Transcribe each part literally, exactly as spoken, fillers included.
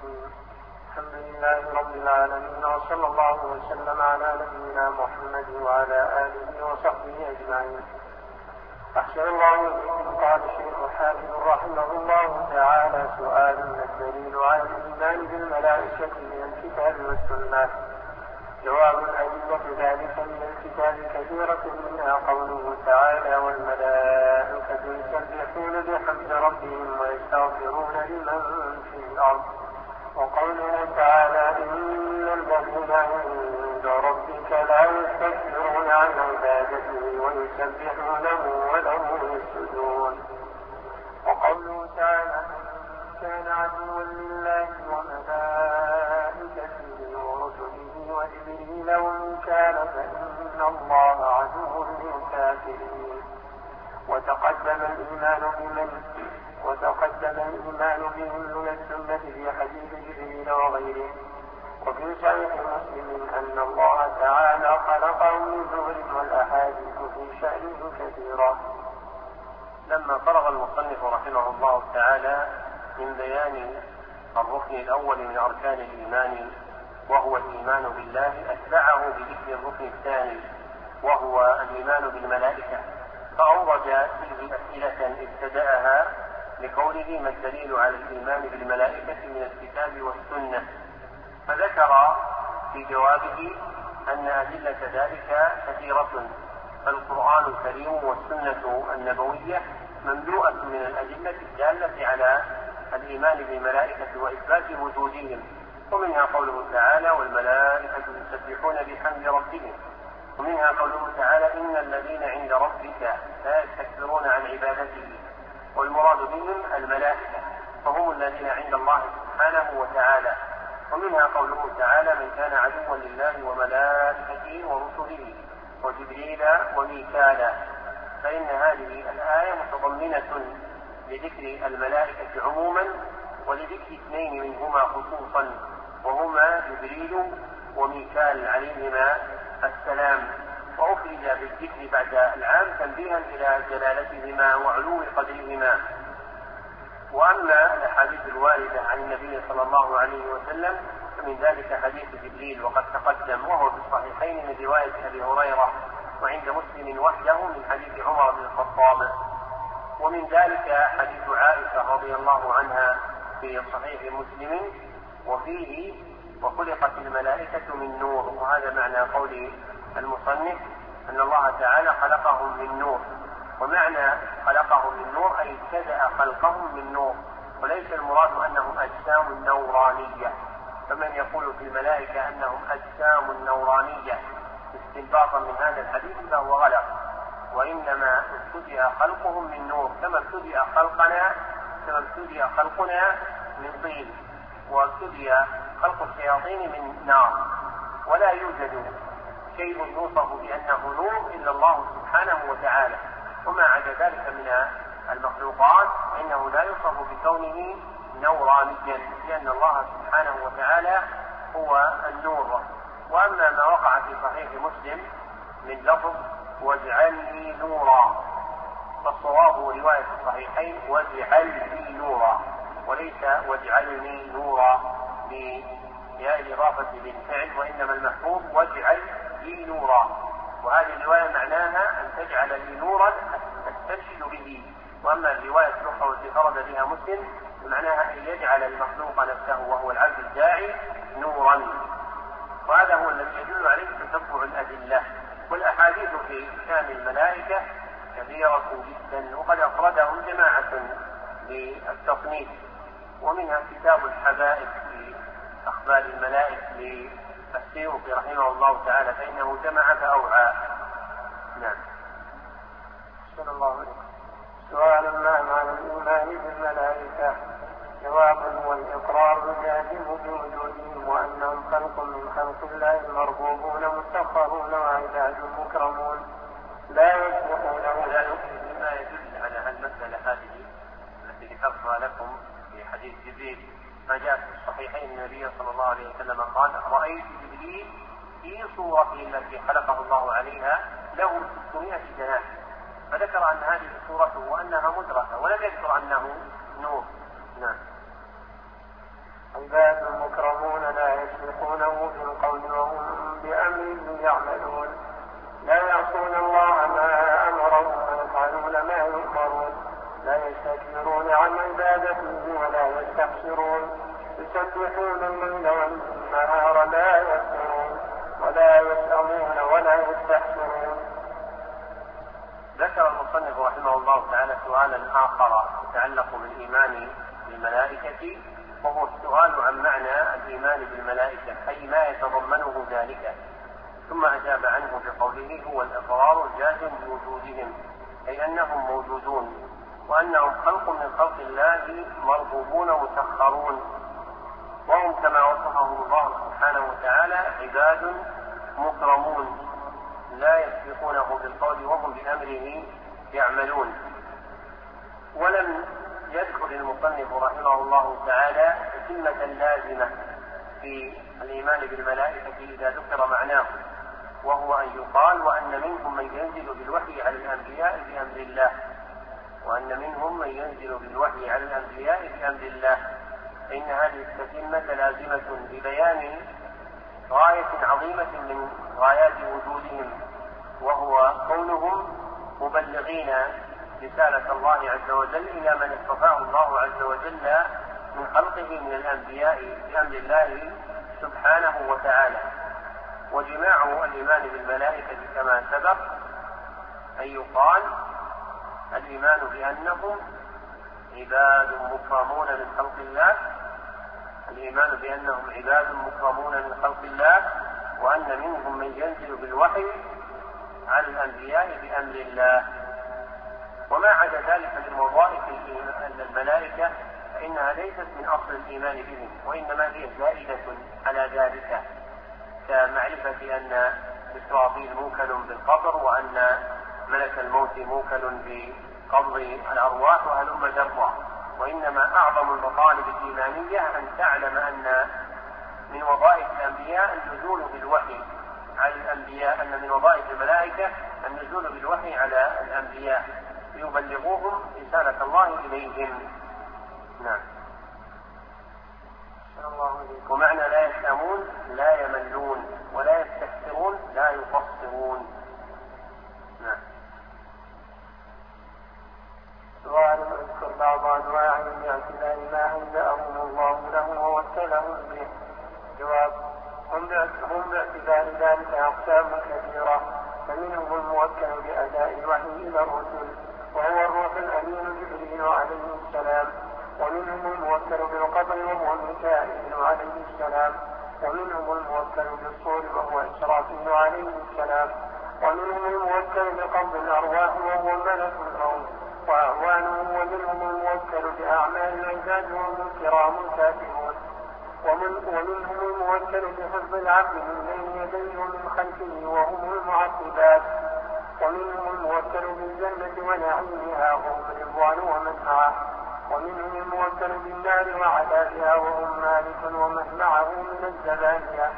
الرحيم. الحمد لله رب العالمين، وصلى الله وسلم على نبينا محمد وعلى آله وصحبه أجمعين. أحسن الله إليكم. قال الشيخ حافظ رحمه الله تعالى: سؤال: ما الدليل على الإيمان بالملائكة من الكتاب والسنة؟ جواب: الأدلة ذلك من الكتاب كثيرة، منها قوله تعالى: والملائكة يسبحون بحمد ربهم ويستغفرون لمن في الأرض، وقوله تعالى: إن الذين عند ربك لا يستكبرون عن عبادته ويسبحونه وله يسجدون، وقوله تعالى: كان عدوا لله وملائكته ورسله وجبريل وميكال فإن الله عدو للكافرين. وتقدم الإيمان بمن وتقدم الإيمان بهم من السنة في حديث جبريل وغيره. وفي صحيح مسلم أن الله تعالى خلقه من نور، والأحاديث في شأنه كثيرة. لما فرغ المصنف رحمه الله تعالى من بيان الركن الأول من أركان الإيمان وهو الإيمان بالله، أتبعه بذكر الركن الثاني وهو الإيمان بالملائكة، فأورد فيه أسئلة ابتدأها لقوله: ما الدليل على الإيمان بالملائكة من الكتاب والسنة؟ فذكر في جوابه أن أدلة ذلك كثيرة، فالقرآن الكريم والسنة النبوية مملوءة من الأدلة الدالة على الإيمان بالملائكة وإثبات وجودهم، ومنها قوله تعالى: والملائكة يسبحون بحمد ربهم، ومنها قوله تعالى: إن الذين عند ربك لا يستكبرون عن عبادته، والمراد بهم الملائكة فهم الذين عند الله سبحانه وتعالى. ومنها قوله تعالى: من كان عدوا لله وملائكته ورسله وجبريل وميكال. فإن هذه الآية متضمنة لذكر الملائكة عموما ولذكر اثنين منهما خصوصا، وهما جبريل وميكال عليهما السلام، وأخرج بالذكر بعد العام تنبيها إلى جلالتهما وعلو قدرهما. وأما الأحاديث الواردة عن النبي صلى الله عليه وسلم فمن ذلك حديث جبريل وقد تقدم، وهو في الصحيحين من رواية أبي هريرة، وعند مسلم وحده من حديث عمر بن الخطاب. ومن ذلك حديث عائشة رضي الله عنها في صحيح مسلم، وفيه: وخلقت الملائكة من نور. وهذا معنى قول المصنف أن الله تعالى خلقهم من نور، ومعنى خلقهم من نور أي ابتدأ خلقهم من نور، وليس المراد أنهم أجسام نورانية، فمن يقول في الملائكة أنهم أجسام نورانية استنباطا من هذا الحديث فهو غلط، وإنما ابتدأ خلقهم من نور، كما ابتدأ خلقنا كما ابتدأ خلقنا من طين، وابتدأ خلق الشياطين من نار. ولا يوجد شيء يوصف بأنه نور إلا الله سبحانه وتعالى، وما عدا ذلك من المخلوقات إنه لا يوصف بكونه نورانيا، لأن الله سبحانه وتعالى هو النور. وأما ما وقع في صحيح مسلم من لفظ: واجعل لي نورا، فالصواب رواية الصحيحين: واجعل لي نورا، وليس واجعلني نورا بياء الإضافة للفعل، وإنما المحفوظ واجعل لي نورا. وهذه الرواية معناها أن تجعل لي نورا أسترشد به. وأما الرواية الأخرى التي فرد بها مسلم معناها أن يجعل المخلوق نفسه وهو العبد الداعي نورا. وهذا هو الذي يدل عليه تتبع الأدلة. والأحاديث في شأن الملائكة كثيرة جدا، وقد أفردهم جماعة للتصنيف، ومنها كتاب الحبائب في أخبار الملائكة للسيوطي رحمه الله تعالى، فإنه جمع فأوعى. نعم. صلى الله عليه وسلم. سؤال: ما معنى الإيمان بالملائكة؟ جواب: والإقرار الجازم بوجودهم، وأنهم خلق من خلق الله المربوبون مسخرون وعباد مكرمون لا يسبقونه. مما يدل على المسألة هذه التي ذكرتها لكم في حديث جبريل ما جاء في الصحيحين النبي صلى الله عليه وسلم قال: رأيت جبريل في صورته التي خلقه الله عليها له ستمائة جناح، فذكر أن هذه صورته وأنها مدركة، ولم يذكر أنه نور. نعم. عباد مكرمون لا يسبقونه بالقول وهم بأمره يعملون لا يعصون الله ما أمرهم ويفعلون ما يؤمرون لا يستكبرون عن عبادته ولا يستحسرون يسبحون الليل والنهار لا يفترون ولا يسأمون ولا يستحسرون. ذكر المصنف رحمه الله تعالى سؤالا آخر يتعلق بالإيمان بالملائكة، وهو السؤال عن معنى الإيمان بالملائكة أي ما يتضمنه ذلك، ثم أجاب عنه بقوله هو الإقرار الجازم بوجودهم، أي أنهم موجودون وأنهم خلق من خلق الله مرغوبون مسخرون، وهم كما وصفهم الله سبحانه وتعالى عباد مكرمون لا يسبقونه بالقول وهم بأمره يعملون. ولم يذكر المصنف رحمه الله تعالى تتمة لازمة في الإيمان بالملائكة إذا ذكر معناه، وهو أن يقال وأن منهم من ينزل بالوحي على الأنبياء بأمر الله، وأن منهم من ينزل بالوحي على الأنبياء بأمر الله، فإن هذه التتمة لازمة ببيان غاية عظيمة من غايات وجودهم، وهو كونهم مبلغين رسالة الله عز وجل إلى من اصطفاه الله عز وجل من خلقه من الأنبياء بأمر الله سبحانه وتعالى. وجماع الإيمان بالملائكة كما سبق أن يقال الإيمان بأنهم عباد مكرمون من خلق الله، الإيمان بأنهم عباد مكرمون من خلق الله، وأن منهم من ينزل بالوحي على الأنبياء بأمر الله. وما عدا ذلك من وظائف الملائكة فإنها ليست من أصل الإيمان بهم، وإنما هي زائدة على ذلك، كمعرفة أن إسرافيل موكل بالقبر، وأن ملك الموت موكل بقبض الأرواح وهلم جرا. وإنما أعظم المطالب الإيمانية أن تعلم أن من وظائف الأنبياء النزول بالوحي على الأنبياء، أن من وظائف الملائكة النزول بالوحي على الأنبياء ليبلغوهم رسالة الله إليهم. نعم. ومعنى لا يسأمون لا يملون، ولا يستكثرون لا يقصرون. نعم. سؤال اذكر بعض أنواع باعتبار ما هيأهم الله له ووكلهم به. جواب: هم باعتبار ذلك أقسام كثيرة، فمنهم الموكل بأداء الوحي إلى الرسل وهو الروح الأمين جبريل عليه السلام، ومنهم الموكل بالقبر وهو ميكائيل عليه السلام، ومنهم الموكل بالصور وهو إسرافيل عليه السلام، ومنهم الموكل بقبض الأرواح وهو ملك الموت وأعوانه، ومنهم الموكل بأعمال العباد وهم الكرام الكاتبون، ومن ومنهم الموكل بحفظ العبد من بين يديه ومن خلفه وهم المعقبات، ومنهم الموكل بالجنة ونعيمها وهم الرضوان ومن معه، ومنهم الموكل بالنار وعذابها وهم مالك ومن معه من الزبانية،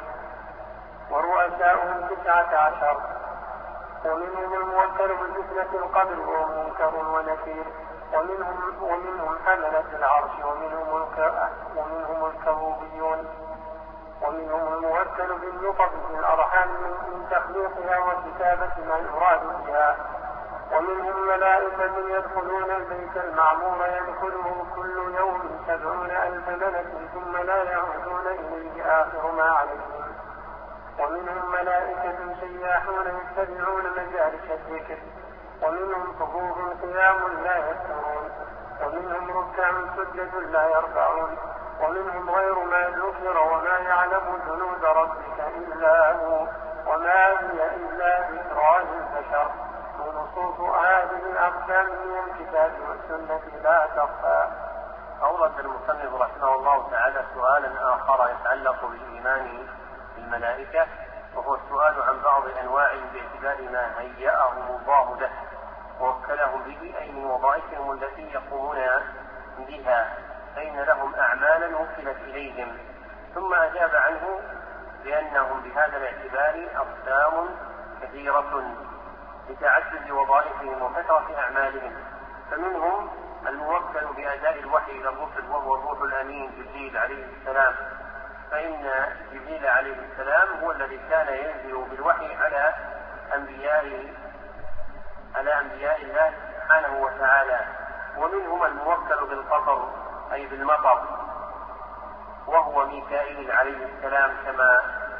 ورؤساؤهم تسعة عشر، ومنهم الموكل بفتنة القبر وهم منكر ونكير، ومنهم, ومنهم حملة العرش ومنهم, ومنهم الكروبيون، ومنهم الموكل بالنطق في الأرحام من تخليقها وكتابة ما يراد بها، ومنهم ملائكة يدخلون البيت المعمور يدخله كل يوم سبعون ألف ملك ثم لا يعودون إليه آخر ما عليهم، ومنهم ملائكة سياحون يتبعون مجالس الذكر، ومنهم صفوف قيام لا يسترون، ومنهم ركع سجد لا يرفعون، ومنهم غير ما ذكر وما يعلم جنود ربك إلا هو وما هي إلا ذكرى للبشر. ونصوص هذه الأقسام من الكتاب والسنة لا تخفى. أورد المصنف رحمه الله تعالى سؤالا آخر يتعلق بالإيمان بالملائكة، وهو السؤال عن بعض أنواع باعتبار ما هيأهم الله له ووكلهم به، أي من وظائفهم التي يقومون بها، فإن لهم أعمالا وكلت إليهم. ثم أجاب عنه بأنهم بهذا الاعتبار أقسام كثيرة لتعدد وظائفهم وكثرة أعمالهم، فمنهم الموكل بأداء الوحي إلى الرسل وهو الروح الأمين جبريل عليه السلام، فإن جبريل عليه السلام هو الذي كان ينزل بالوحي على أنبياء على أنبياء الله سبحانه وتعالى. ومنهم الموكل بالقطر أي بالمطر وهو ميكائيل عليه السلام كما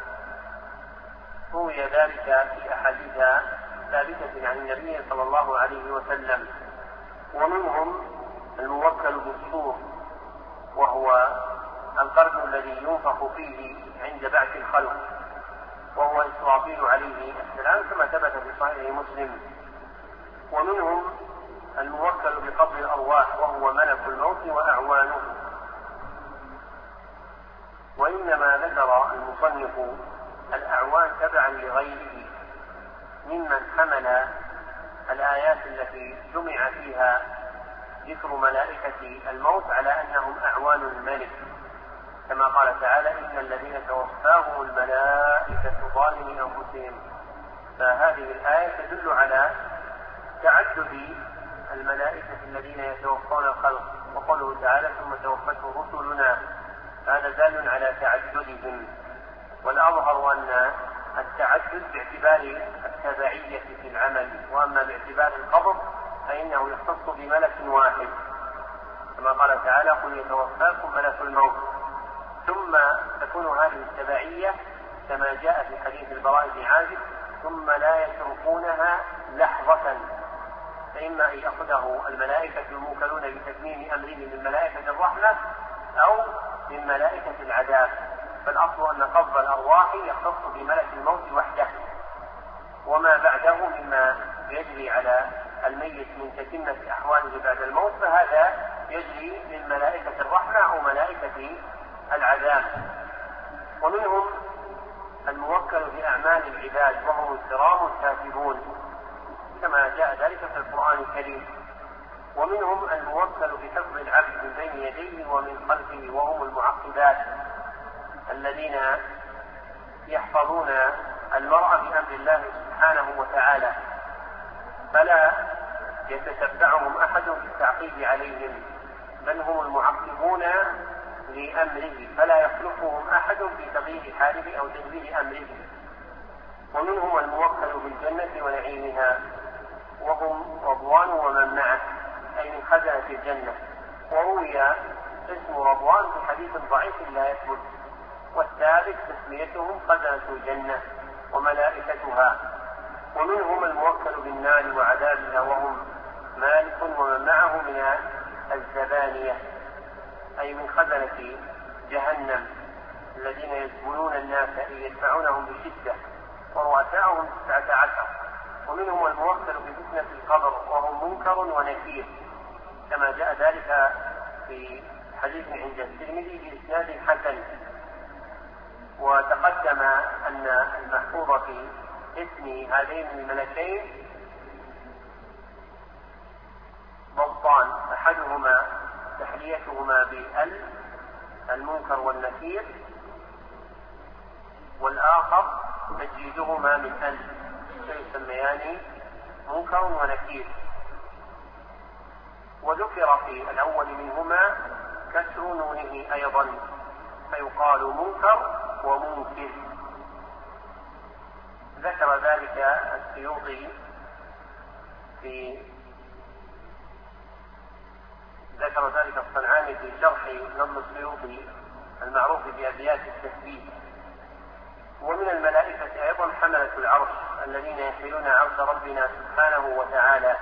روي ذلك في أحاديث ثابتة عن النبي صلى الله عليه وسلم. ومنهم الموكل بالصور وهو القرن الذي ينفخ فيه عند بعث الخلق وهو إسرافيل عليه السلام كما ثبت في صحيح مسلم. ومنهم الموكل بقبض الأرواح وهو ملك الموت وأعوانه. وإنما ذكر المصنف الأعوان تبعا لغيره ممن حمل الآيات التي جمع فيها ذكر ملائكة الموت على أنهم أعوان الملك، كما قال تعالى إن الذين توفاهم الملائكة ظالمي أنفسهم. فهذه الآية تدل على تعدد الملائكة الذين يتوفون الخلق، وقوله تعالى ثم توفته رسلنا، هذا دال على تعددهم. والأظهر أن التعدد باعتبار التبعية في العمل، وأما باعتبار القبض فإنه يختص بملك واحد، كما قال تعالى قل يتوفاكم ملك الموت. ثم تكون هذه التبعية كما جاء في حديث البراء بن عازب ثم لا يتركونها لحظة، فإما أن يأخذه الملائكة الموكلون بتتميم أمره من ملائكة الرحمة أو من ملائكة العذاب. فالأصل أن قبض الأرواح يختص بملك الموت وحده، وما بعده مما يجري على الميت من تتمة أحواله بعد الموت فهذا يجري من ملائكة الرحمة أو ملائكة العذاب. ومنهم الموكل بأعمال العباد وهم الكرام الكاتبون كما جاء ذلك في القرآن الكريم. ومنهم الموكل بحفظ العبد من بين يديه ومن خلفه وهم المعقبات الذين يحفظون المرء بأمر الله سبحانه وتعالى، فلا يتتبعهم أحد في التعقيب عليهم، بل هم المعقبون لأمره فلا يخلفهم أحد في تغيير حاله أو تدبير أمره. ومنهم الموكل بالجنة ونعيمها وهم رضوان ومن معه أي من خزنة الجنة. وروي اسم رضوان في حديث ضعيف لا يثبت، والثابت تسميتهم خزنة الجنة وملائكتها. ومنهم الموكل بالنار وعذابها وهم مالك ومن معه من الزبانية أي من خزنة جهنم الذين يزبلون الناس أي يدفعونهم بشدة ورؤساءهم تسعة عشر. ومنهم الموكل بفتنة القبر وهم منكر ونكير كما جاء ذلك في حديث عند الترمذي بإسناد حسن. وتقدم أن المحفوظ في اسم هذين الملكين ضبطان، أحدهما تحليتهما بال المنكر والنكير، والآخر تجديدهما من ال فيسميان منكر ونكير. وذكر في الأول منهما كسر نونه أيضا فيقال منكر ومنكر. ذكر ذلك السيوطي في ذكر ذلك الصنعاني في شرح نظم السيوطي المعروف بأبيات التثبيت. ومن الملائكة أيضا حملة العرش الذين يحملون عرش ربنا سبحانه وتعالى.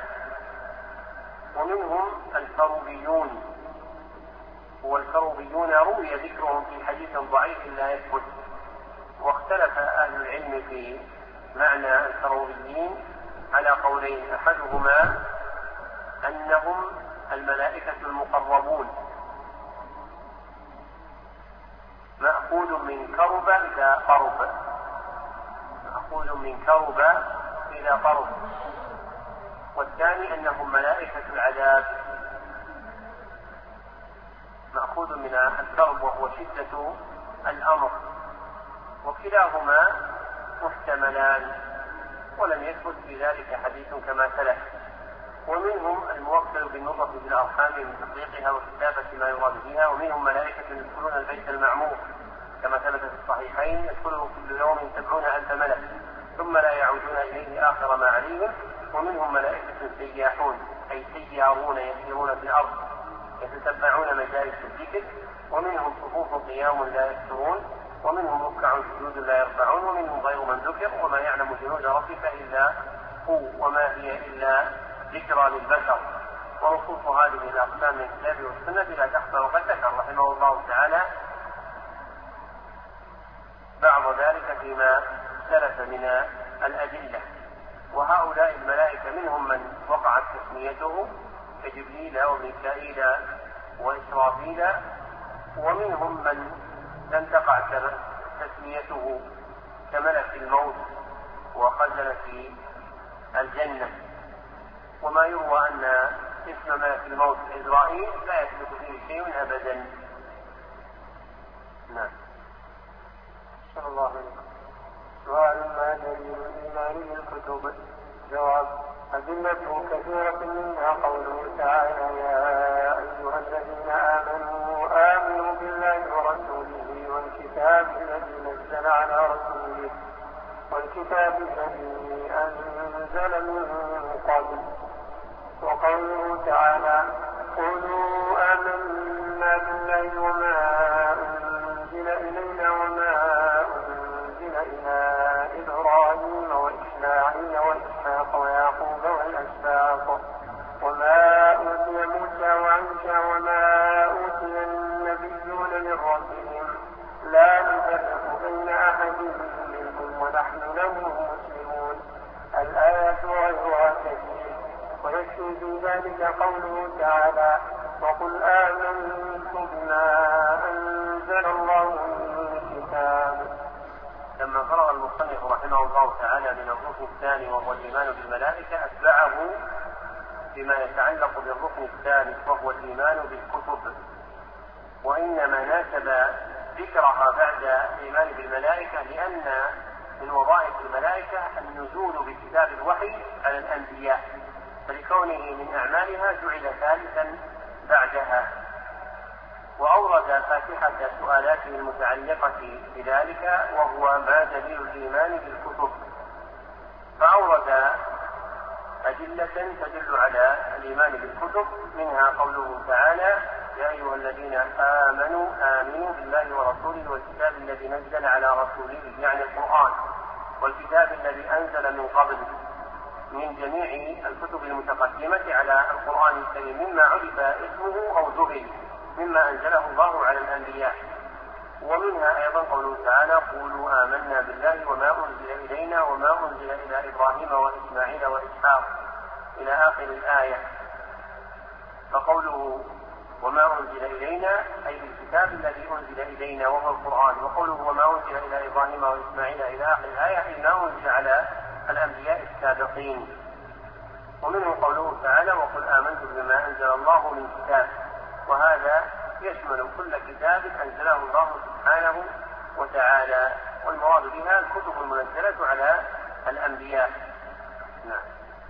ومنهم الكروبيون، والكروبيون روي ذكرهم في حديث ضعيف لا يثبت، واختلف أهل العلم في معنى الكروبيين على قولين، أحدهما أنهم الملائكة المقربون مأخوذ من كرب إلى قرب، مأخوذ من كرب إلى قرب. والثاني أنهم ملائكة العذاب مأخوذ من الكرب وهو شدة الأمر، وكلاهما محتملان ولم يثبت في ذلك حديث كما سلف. ومنهم الموكل بالنطق بالأرحام من تطبيقها وكتابة ما يراد بها، ومنهم ملائكة يدخلون البيت المعمور كما ثبت في الصحيحين يدخله كل يوم سبعون ألف ملك ثم لا يعودون إليه آخر ما عليهم. ومنهم ملائكة سياحون أي سيارون يسيرون في الأرض يتتبعون مجالس الذكر. ومنهم صفوف قيام لا يسترون، ومنهم ركع سجود لا يرفعون، ومنهم غير من ذكر وما يعلم جنود ربك إلا هو وما هي إلا ذكرى للبشر. ونصوص هذه الأقسام من الكتاب والسنة لا تخفى، وقد ذكر رحمه الله تعالى بعض ذلك فيما سلف من الأدلة. وهؤلاء الملائكة منهم من وقعت تسميته كجبريل وميكائيل وإسرافيل، ومنهم من لم تقع تسميته كملك الموت وخزنة الجنة. وما يروى أن اسم ملك الموت إسرائيل لا يثبت فيه شيء أبدا. نعم. صلى الله عليه وسلم. سؤال: ما دليل الإيمان بالكتب؟ جواب: أدلته كثيرة منها قوله تعالى: يا أيها الذين آمنوا آمنوا بالله ورسوله والكتاب الذي نزل على رسوله والكتاب الذي أنزل من قبل. وقوله تعالى: قولوا آمنا بالله وما أنزل إلينا وما أنزل إلى إبراهيم وإسماعيل وإسحاق ويعقوب والأسباط وما أوتي موسى وعيسى وما أوتي النبيون من ربهم لا نفرق بين أحد منهم ونحن له مسلمون. الآيات غيرها كثير، ويكفي في ذلك قوله تعالى: وقل آمنتم بما أنزل الله من كتاب. لما فرغ المصنف رحمه الله تعالى من الركن الثاني وهو الإيمان بالملائكة أتبعه بما يتعلق بالركن الثالث وهو الإيمان بالكتب، وإنما ناسب ذكرها بعد الإيمان بالملائكة لأن من وظائف الملائكة النزول بكتاب الوحي على الأنبياء، فلكونه من أعمالها جعل ثالثا بعدها. وأورد فاتحة سؤالاته المتعلقة بذلك وهو ما دليل الإيمان بالكتب، فأورد أدلة تدل على الإيمان بالكتب، منها قوله تعالى: يا أيها الذين آمنوا آمنوا بالله ورسوله والكتاب الذي نزل على رسوله، يعني القرآن، والكتاب الذي أنزل من قبل، من جميع الكتب المتقدمة على القرآن الكريم مما عرف اسمه أو جهل مما أنزله الله على الأنبياء. ومنها أيضا قوله تعالى: قولوا آمنا بالله وما أنزل إلينا وما أنزل إلى إبراهيم وإسماعيل وإسحاق إلى آخر الآية. فقوله وما أنزل إلينا أي بالكتاب الذي أنزل إلينا وهو القرآن، وقوله وما أنزل إلى إبراهيم وإسماعيل إلى آخر الآية أي ما أنزل على الأنبياء السابقين. ومنه قوله تعالى: وقل آمنت بما أنزل الله من كتاب، وهذا يشمل كل كتاب أنزله الله سبحانه وتعالى، والمراد بها الكتب المنزلة على الأنبياء. نعم.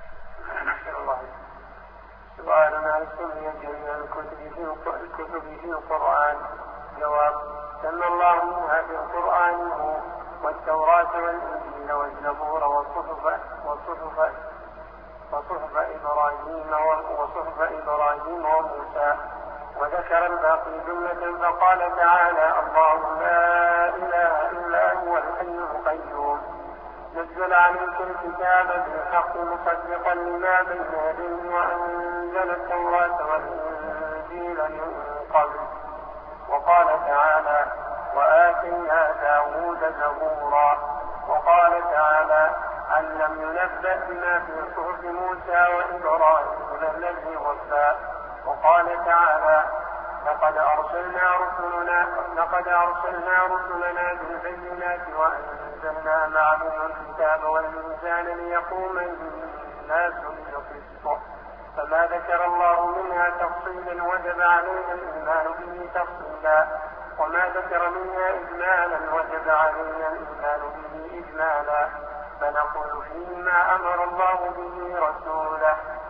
سؤال: هل سمي جميع الكتب في القرآن؟ جواب: سمى الله منها في القرآن والتوراة والإنجيل والزبور وصحف وصحف وصحف إبراهيم وصحف إبراهيم وموسى، وذكر الباقي جملة فقال تعالى: الله لا إله إلا هو الحي القيوم نزل عليك الكتاب بالحق مصدقا لما بين يديه وأنزل التوراة والإنجيل من قبل. وقال تعالى: وآتينا داود زبورا. وقال تعالى: أن لم ينبأ بما في صحف موسى وإبراهيم الذي وفى. وقال تعالى: لقد أرسلنا رسلنا لقد أرسلنا رسلنا بالبينات وأنزلنا معهم الكتاب والميزان ليقوم الناس بالقسط. فما ذكر الله منها تفصيلا وجب علينا الإيمان به تفصيلا، وما ذكر منها إجمالا وجب علينا الإيمان به إجمالا، فنقول فيما أمر الله به رسوله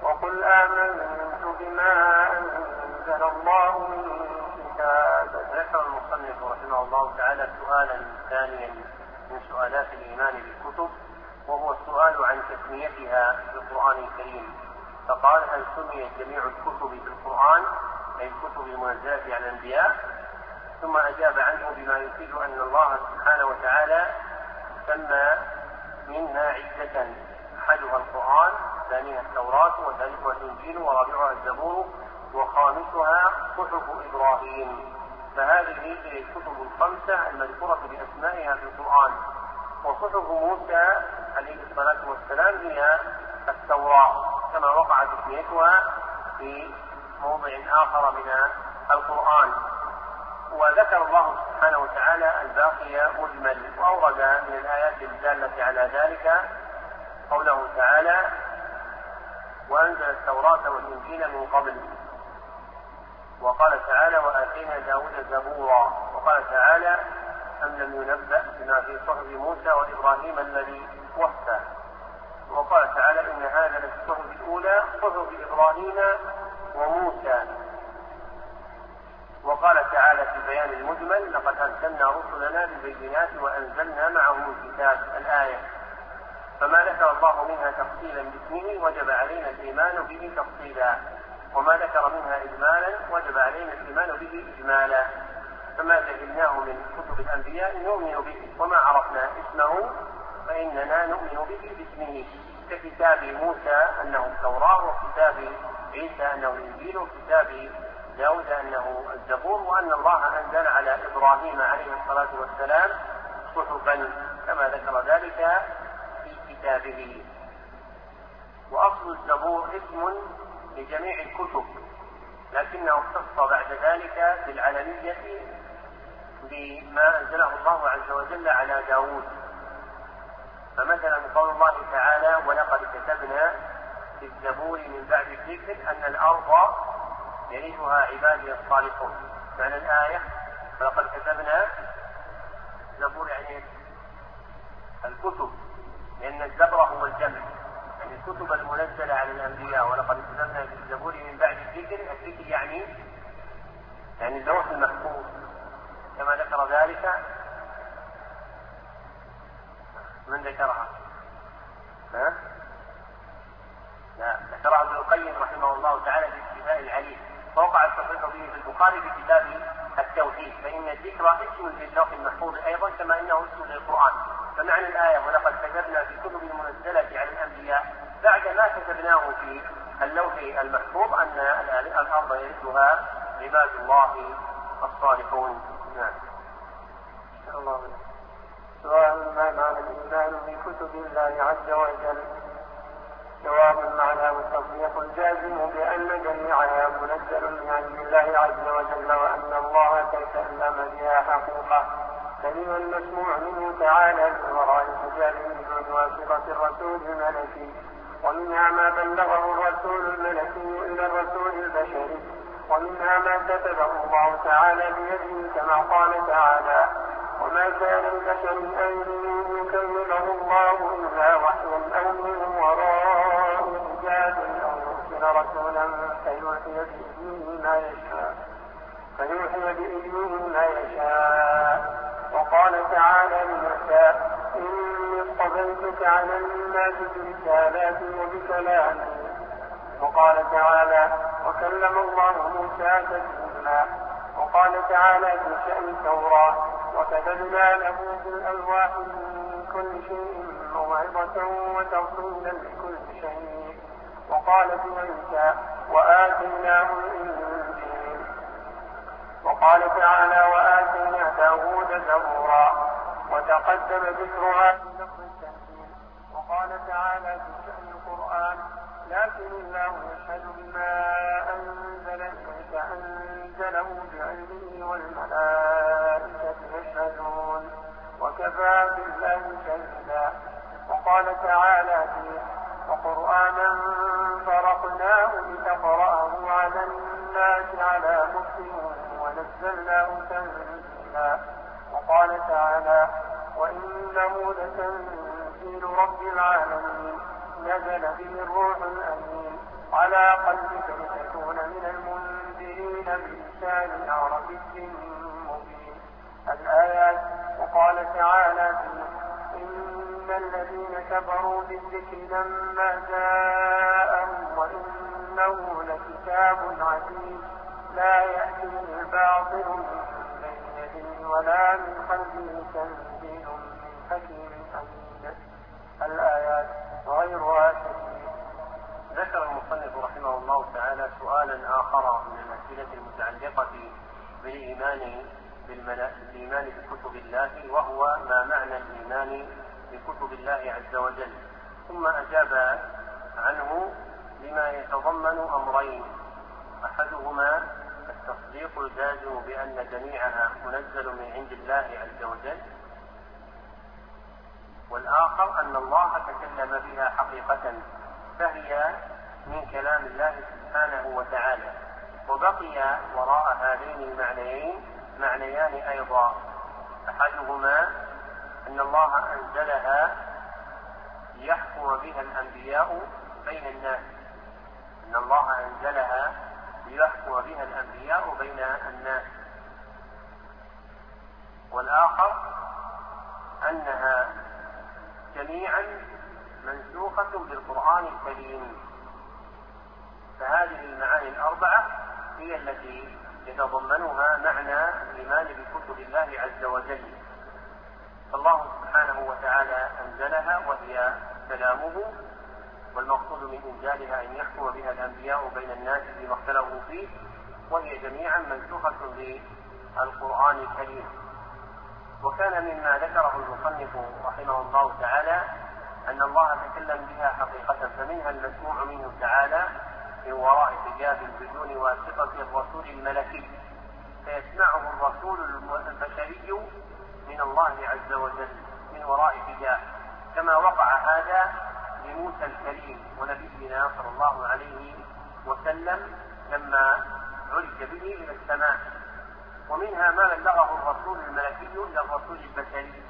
وقل آمنت بما أنزل الله من كتاب. ذكر المصنف رحمه الله تعالى سؤالا ثانيا من سؤالات الإيمان بالكتب، وهو السؤال عن تسميتها في القرآن الكريم، فقال: هل سميت جميع الكتب في القرآن أي الكتب المنزلة على الأنبياء؟ ثم أجاب عنه بما يفيد أن الله سبحانه وتعالى سمى منها عدة، أحدها القرآن، ثانيها التوراة، وثالثها الإنجيل، ورابعها الزبور، وخامسها صحف إبراهيم. فهذه هي الكتب الخمسة المذكورة بأسمائها في القرآن. وصحف موسى عليه الصلاة والسلام هي التوراة، كما وقعت تسميتها في موضع آخر من القرآن. وذكر الله سبحانه وتعالى الباقي مجمل، وأورد من الآيات الدالة على ذلك قوله تعالى: وأنزل التوراة والإنجيل من قبل. وقال تعالى: وآتينا داود زبورا. وقال تعالى: أم لم ينبأ بما في صحف موسى وإبراهيم الذي وفى. وقال تعالى: إن هذا للصحف الأولى صحف إبراهيم وموسى. وقال تعالى في بيان المجمل: لقد أرسلنا رسلنا بالبينات وأنزلنا معهم الكتاب، الآية. فما ذكر الله منها تفصيلا باسمه وجب علينا الإيمان به تفصيلا، وما ذكر منها إجمالا وجب علينا الإيمان به إجمالا. فما جهلناه من كتب الأنبياء نؤمن به، وما عرفنا اسمه فإننا نؤمن به باسمه، ككتاب موسى أنه التوراة، وكتاب عيسى أنه الإنجيل، وكتاب داود أنه الزبور، وأن الله أنزل على إبراهيم عليه الصلاة والسلام صحفا كما ذكر ذلك في كتابه. وأصل الزبور اسم لجميع الكتب، لكنه اختص بعد ذلك بالعلمية بما أنزله الله عز وجل على داود. فمثلا قول الله تعالى: ولقد كتبنا في الزبور من بعد الذكر أن الأرض يرثها عبادي الصالحون. معنى الآية: ولقد كتبنا، الزبور يعني الكتب، لأن الزبر هو الجمع، يعني الكتب المنزلة على الأنبياء. ولقد كتبنا في الزبور من بعد الذكر، الذكر يعني يعني اللوح المحفوظ، كما ذكر ذلك. من ذكرها؟ ها؟ لا، ذكرها ابن القيم رحمه الله تعالى في الشفاء العليل، فوقع التصريح به في البخاري في كتاب التوحيد. فإن الذكر اسم للوح المحفوظ أيضا كما أنه اسم للقرآن. فمعنى الآية: ولقد كتبنا في كتب المنزلة على الأنبياء، بعد ما كتبناه في اللوح المحفوظ أن الأرض يرثها عباد الله الصالحون. نعم. الله. سؤال: ما معنى الإيمان بكتب الله عز وجل؟ جواب: المعنى والتصديق الجازم بأن جميعها منزل من عند الله عز وجل، وأن الله تكلم بها حقيقة، كلمة المسموع منه تعالى من وراء الحجاب من واسطة الرسول الملكي، ومنها ما بلغه الرسول الملكي إلى الرسول البشري، ومنها ما كتبه الله تعالى بيده كما قال تعالى: وما كان البشر أن يكلمه الله إلا وحيا أو من وراء حجاب أو يرسل رسولا فيوحي بإذنه ما يشاء فيوحي بإذنه ما يشاء. وقال تعالى لموسى: إني اصطفيتك على الناس برسالاتي وبكلامي. وقال تعالى: وكلم الله موسى تكليما. وقال تعالى في شأن التوراة: وكتبنا له في الألواح من كل شيء موعظة وتفصيلا لكل شيء. وقال في عيسى: وآتيناه الإنجيل. وقال تعالى: وآتينا داود زبورا. وتقدم ذكرها في لفظ التنزيل. وقال تعالى في شأن القرآن: لكن الله يشهد بما أنزل إليك أنزله بعلمه والملائكة يشهدون وكفى بالله شهيدا. وقال تعالى فيه: وقرآنا فرقناه لتقرأه على الناس على مكث ونزلناه تنزيلا. وقال تعالى: وإنه لتنزيل رب العالمين نزل به الروح الأمين على قلبك لتكون من المنذرين بلسان عربي مبين. الآيات. وقال تعالى إن الذين كفروا بالذكر لما جاءهم وإنه لكتاب عزيز لا يأتيه الباطل من بين يديه ولا من خلفه تنزيل من حكيم حميد. الآيات وغيرها كثير. ذكر المصنف رحمه الله تعالى سؤالا آخر من الأسئلة المتعلقة بالإيمان بالإيمان بكتب الله، وهو ما معنى الإيمان بكتب الله عز وجل، ثم أجاب عنه بما يتضمن أمرين: أحدهما التصديق الجازم بأن جميعها منزل من عند الله عز وجل، والآخر أن الله تكلم بها حقيقة فهي من كلام الله سبحانه وتعالى. وبقي وراء هذين المعنيين معنيان أيضا: أحدهما أن الله أنزلها ليحكم بها الأنبياء بين الناس، أن الله أنزلها ليحكم بها الأنبياء بين الناس. والآخر أنها جميعا منسوخة بالقرآن الكريم. فهذه المعاني الأربعة هي التي يتضمنها معنى الإيمان بكتب الله عز وجل. فالله سبحانه وتعالى أنزلها وهي كلامه، والمقصود من إنزالها أن يحكم بها الأنبياء بين الناس فيما اختلفوا فيه، وهي جميعا منسوخة بالقرآن الكريم. وكان مما ذكره المصنف رحمه الله تعالى أن الله تكلم بها حقيقة، فمنها المسموع منه تعالى من وراء حجاب بدون واسطة الرسول الملكي، فيسمعه الرسول البشري من الله عز وجل من وراء حجاب، كما وقع هذا لموسى الكريم ونبينا صلى الله عليه وسلم لما عرج به إلى السماء. ومنها ما بلغه الرسول الملكي إلى الرسول البشري،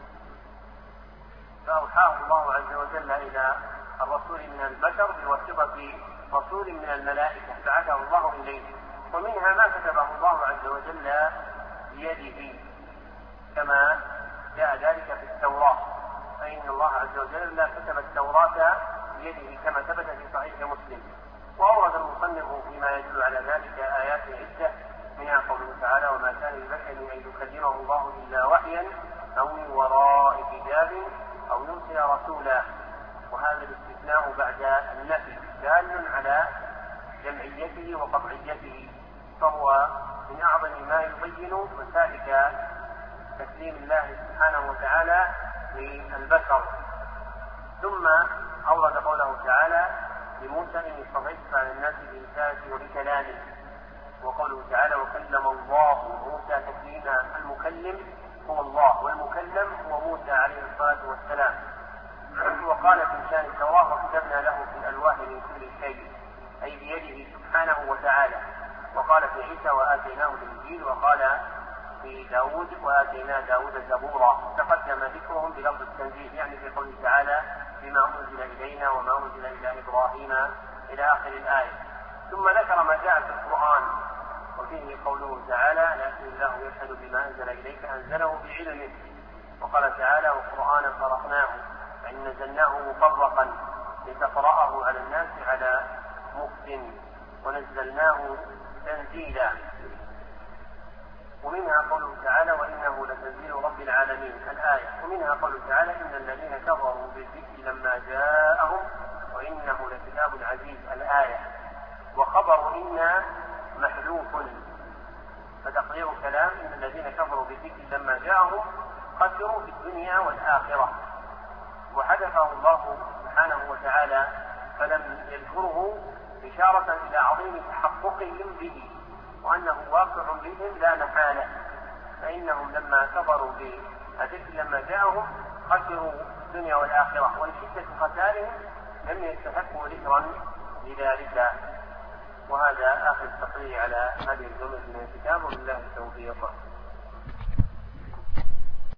فأوحاه الله عز وجل إلى الرسول من البشر بواسطة رسول من الملائكة بعثه الله إليه. ومنها ما كتبه الله عز وجل بيده كما جاء ذلك في التوراة، فإن الله عز وجل لا كتب التوراة بيده كما ثبت في صحيح مسلم. وأورد المصنف فيما يدل على ذلك آيات عدة، منها قوله تعالى: وما كان لبشر أن يكلمه الله إلا وحيا أو من وراء حجاب أو يرسل رسولا. وهذا الاستثناء بعد النفي دال على جمعيته وقطعيته، فهو من أعظم ما يبين مسالك تكليم الله سبحانه وتعالى للبشر. ثم أورد قوله تعالى لموسى: إني اصطفيتك على الناس برسالتي وبكلامي. وقوله تعالى: وكلم الله موسى تكليما. المكلم هو الله، والمكلم هو موسى عليه الصلاة والسلام. وقال في شان التوراة: وكتبنا له في الألواح من كل شيء، أي بيده سبحانه وتعالى. وقال في عيسى: وآتيناه الإنجيل. وقال في داود: وآتينا داود زبورا. تقدم ذكرهم بلفظ التنزيل، يعني في قوله تعالى: بما أنزل إلينا وما أنزل إلى إبراهيم إلى آخر الآية. ثم ذكر ما جاء في القرآن وفيه قوله تعالى: لكن الله يشهد بما أنزل إليك أنزله بعلمه. وقال تعالى: وقرآنا فرقناه فإن نزلناه مفرقا لتقرأه على الناس على مكث ونزلناه تنزيلا. ومنها قوله تعالى: وإنه لتنزيل رب العالمين الآية. ومنها قوله تعالى: إن الذين كفروا بالذكر لما جاءهم وإنه لكتاب عزيز الآية. وخبر إن محذوف، فتقدير كلام إن الذين كفروا بالذكر لما جاءهم خسروا في الدنيا والآخرة، وحذفه الله سبحانه وتعالى فلم يذكره إشارة إلى عظيم تحققهم به وأنه واقع بهم لا محالة، فإنهم لما كفروا بالذكر لما جاءهم خسروا الدنيا والآخرة، ولشدة خسارهم لم يستحقوا ذكرا لذلك. وهذا آخر التقرير على هذه الجملة من الكتاب، وبالله التوفيق.